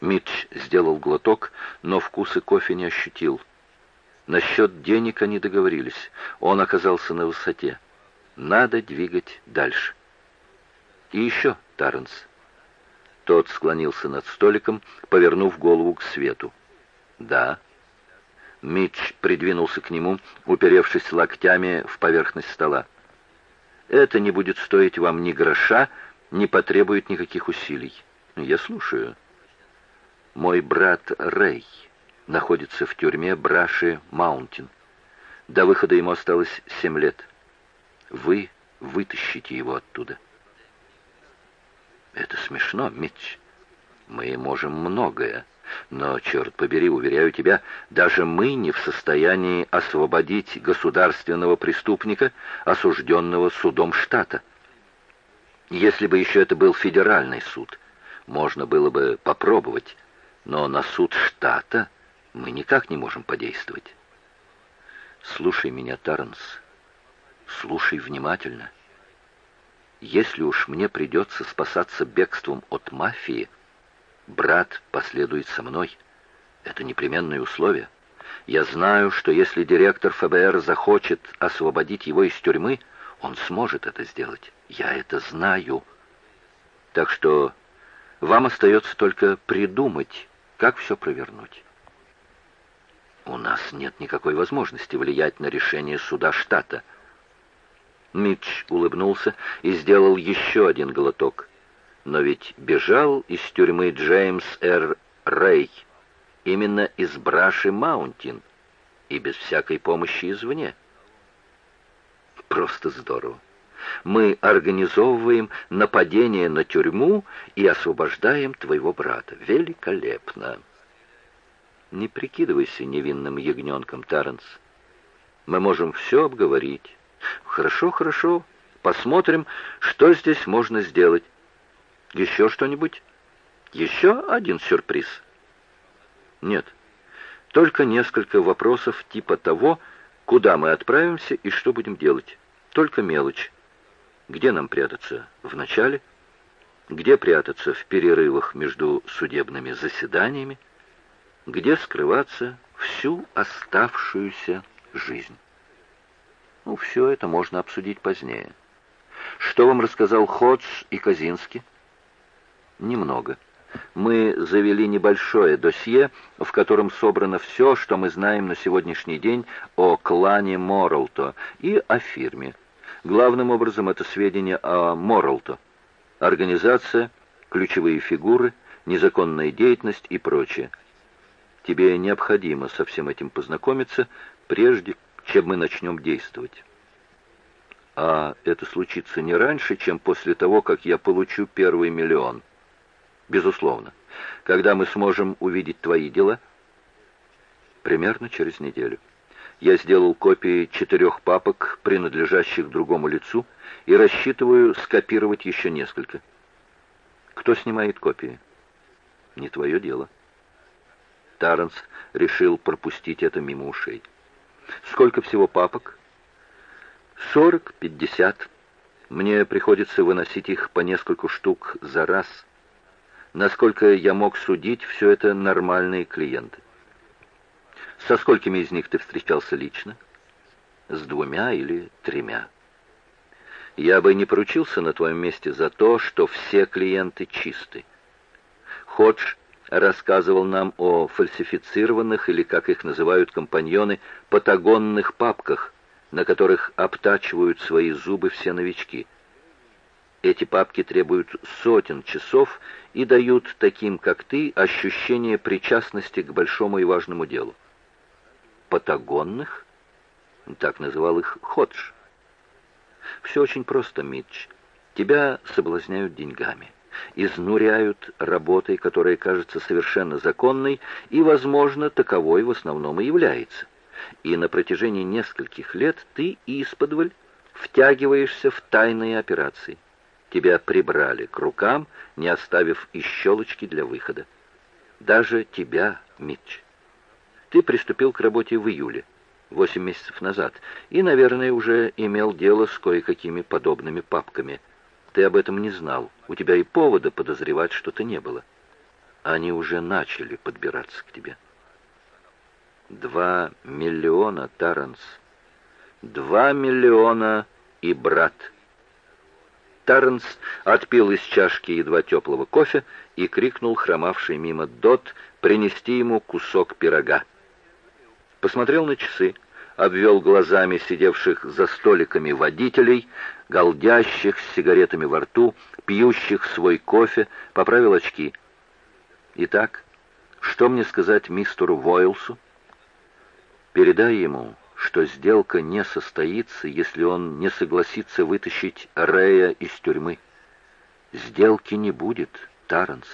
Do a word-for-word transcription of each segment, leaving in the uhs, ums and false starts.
Митч сделал глоток, но вкуса кофе не ощутил. Насчет денег они договорились. Он оказался на высоте. Надо двигать дальше. И еще, Тарренс. Тот склонился над столиком, повернув голову к свету. Да. Митч придвинулся к нему, уперевшись локтями в поверхность стола. Это не будет стоить вам ни гроша, не потребует никаких усилий. Я слушаю. Мой брат Рэй находится в тюрьме Браши Маунтин. До выхода ему осталось семь лет. Вы вытащите его оттуда. Это смешно, Митч. Мы можем многое, но, черт побери, уверяю тебя, даже мы не в состоянии освободить государственного преступника, осужденного судом штата. Если бы еще это был федеральный суд, можно было бы попробовать, но на суд штата мы никак не можем подействовать. Слушай меня, Тарренс, слушай внимательно. Если уж мне придется спасаться бегством от мафии, брат последует со мной. Это непременное условие. Я знаю, что если директор ФБР захочет освободить его из тюрьмы, он сможет это сделать. Я это знаю. Так что вам остается только придумать, как все провернуть. У нас нет никакой возможности влиять на решение суда штата. Митч улыбнулся и сделал еще один глоток. Но ведь бежал из тюрьмы Джеймс Р. Рэй именно из Браши Маунтин и без всякой помощи извне. Просто здорово. Мы организовываем нападение на тюрьму и освобождаем твоего брата. Великолепно. Не прикидывайся невинным ягненком, Тарренс. Мы можем все обговорить. Хорошо, хорошо. Посмотрим, что здесь можно сделать. Еще что-нибудь? Еще один сюрприз? Нет. Только несколько вопросов типа того, куда мы отправимся и что будем делать. Только мелочь. Где нам прятаться? В начале? Где прятаться в перерывах между судебными заседаниями? Где скрываться всю оставшуюся жизнь? Ну, все это можно обсудить позднее. Что вам рассказал Ходж и Казински? Немного. Мы завели небольшое досье, в котором собрано все, что мы знаем на сегодняшний день о клане Моррелто и о фирме. Главным образом это сведения о Моррелто. Организация, ключевые фигуры, незаконная деятельность и прочее. Тебе необходимо со всем этим познакомиться, прежде чем мы начнем действовать. А это случится не раньше, чем после того, как я получу первый миллион. Безусловно. Когда мы сможем увидеть твои дела? Примерно через неделю. Я сделал копии четырех папок, принадлежащих другому лицу, и рассчитываю скопировать еще несколько. Кто снимает копии? Не твое дело. Тарренс решил пропустить это мимо ушей. Сколько всего папок? Сорок, пятьдесят. Мне приходится выносить их по нескольку штук за раз. Насколько я мог судить, все это нормальные клиенты. Со сколькими из них ты встречался лично? С двумя или тремя. Я бы не поручился на твоем месте за то, что все клиенты чисты. Ходж рассказывал нам о фальсифицированных, или, как их называют компаньоны, патагонных папках, на которых обтачивают свои зубы все новички. Эти папки требуют сотен часов и дают таким, как ты, ощущение причастности к большому и важному делу. Патагонных? Так называл их Ходж. Все очень просто, Митч. Тебя соблазняют деньгами, изнуряют работой, которая кажется совершенно законной и, возможно, таковой в основном и является. И на протяжении нескольких лет ты исподволь втягиваешься в тайные операции. Тебя прибрали к рукам, не оставив и щелочки для выхода. Даже тебя, Митч. Ты приступил к работе в июле, восемь месяцев назад, и, наверное, уже имел дело с кое-какими подобными папками. Ты об этом не знал. У тебя и повода подозревать что-то не было. Они уже начали подбираться к тебе. Два миллиона, Таранс. Два миллиона и брат. Таранс отпил из чашки едва теплого кофе и крикнул хромавший мимо Дот принести ему кусок пирога. Посмотрел на часы, обвел глазами сидевших за столиками водителей, галдящих с сигаретами во рту, пьющих свой кофе, поправил очки. «Итак, что мне сказать мистеру Войлсу?» «Передай ему, что сделка не состоится, если он не согласится вытащить Рэя из тюрьмы. Сделки не будет, Таранс.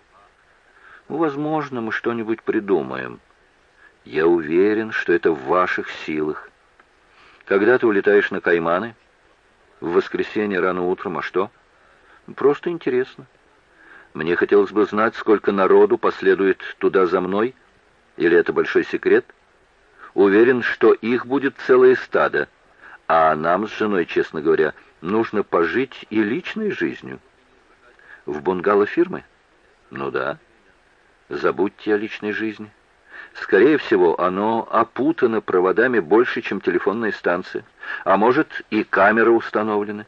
Возможно, мы что-нибудь придумаем. Я уверен, что это в ваших силах. Когда ты улетаешь на Кайманы? В воскресенье рано утром, а что? Просто интересно. Мне хотелось бы знать, сколько народу последует туда за мной. Или это большой секрет? Уверен, что их будет целое стадо. А нам с женой, честно говоря, нужно пожить и личной жизнью. В бунгало фирмы? Ну да. Забудьте о личной жизни. Скорее всего, оно опутано проводами больше, чем телефонная станция. А может, и камеры установлены.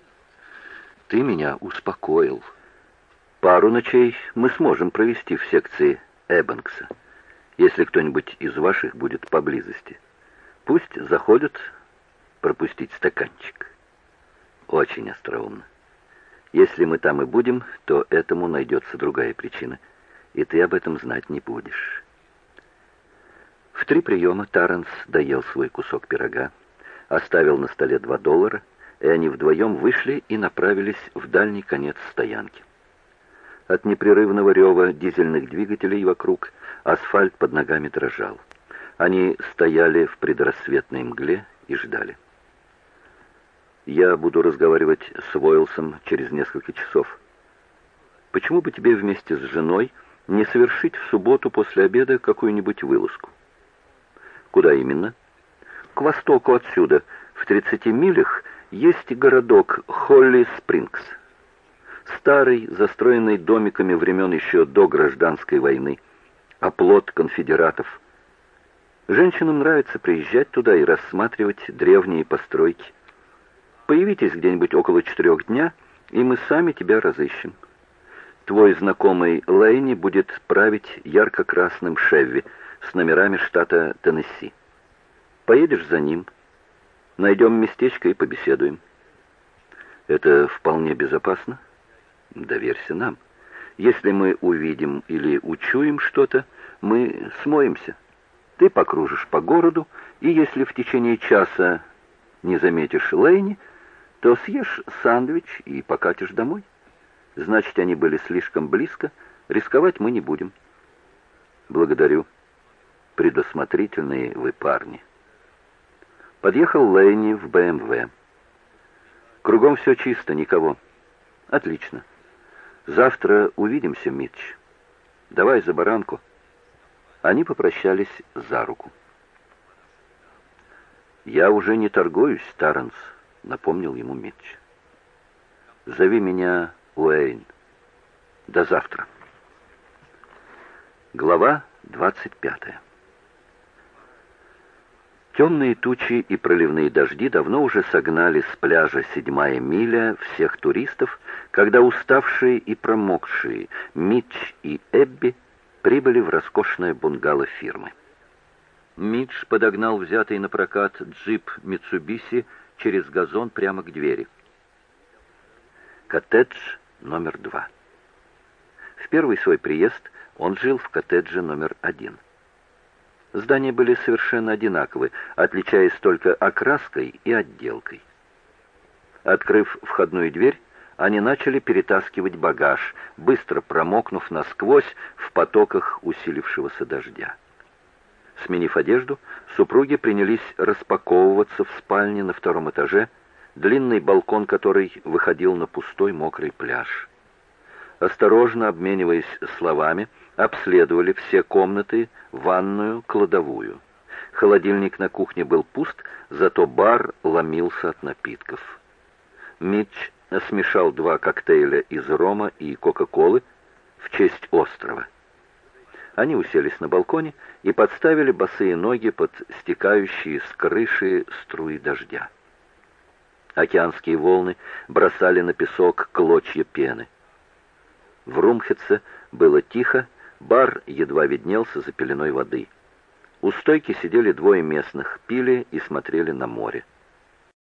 Ты меня успокоил. Пару ночей мы сможем провести в секции Эббанкса, если кто-нибудь из ваших будет поблизости. Пусть заходят пропустить стаканчик. Очень остроумно. Если мы там и будем, то этому найдется другая причина, и ты об этом знать не будешь. В три приема Таранс доел свой кусок пирога, оставил на столе два доллара, и они вдвоем вышли и направились в дальний конец стоянки. От непрерывного рева дизельных двигателей вокруг асфальт под ногами дрожал. Они стояли в предрассветной мгле и ждали. «Я буду разговаривать с Войлсом через несколько часов. Почему бы тебе вместе с женой не совершить в субботу после обеда какую-нибудь вылазку?» «Куда именно?» «К востоку отсюда, в тридцати милях, есть городок Холли-Спрингс. Старый, застроенный домиками времен еще до гражданской войны, оплот конфедератов. Женщинам нравится приезжать туда и рассматривать древние постройки. Появитесь где-нибудь около четырех дня, и мы сами тебя разыщем. Твой знакомый Лейни будет править ярко-красным Шевви с номерами штата Теннесси. Поедешь за ним, найдем местечко и побеседуем». «Это вполне безопасно?» «Доверься нам. Если мы увидим или учуем что-то, мы смоемся. Ты покружишь по городу, и если в течение часа не заметишь Лейни, то съешь сэндвич и покатишь домой. Значит, они были слишком близко, рисковать мы не будем». «Благодарю. Предусмотрительные вы парни». Подъехал Лейни в бэ эм вэ. «Кругом все чисто, никого». «Отлично. Завтра увидимся, Митч. Давай за баранку». Они попрощались за руку. «Я уже не торгуюсь, Таранс», — напомнил ему Митч. «Зови меня Уэйн. До завтра». Глава двадцать пятая. Темные тучи и проливные дожди давно уже согнали с пляжа седьмая миля всех туристов, когда уставшие и промокшие Митч и Эбби прибыли в роскошное бунгало фирмы. Митч подогнал взятый на прокат джип Митсубиси через газон прямо к двери. Коттедж номер два. В первый свой приезд он жил в коттедже номер один. Здания были совершенно одинаковы, отличаясь только окраской и отделкой. Открыв входную дверь, они начали перетаскивать багаж, быстро промокнув насквозь в потоках усилившегося дождя. Сменив одежду, супруги принялись распаковываться в спальне на втором этаже, длинный балкон которой выходил на пустой мокрый пляж. Осторожно обмениваясь словами, обследовали все комнаты, ванную, кладовую. Холодильник на кухне был пуст, зато бар ломился от напитков. Митч смешал два коктейля из рома и кока-колы, в честь острова. Они уселись на балконе и подставили босые ноги под стекающие с крыши струи дождя. Океанские волны бросали на песок клочья пены. В Румхеце было тихо, бар едва виднелся за пеленой воды. У стойки сидели двое местных, пили и смотрели на море.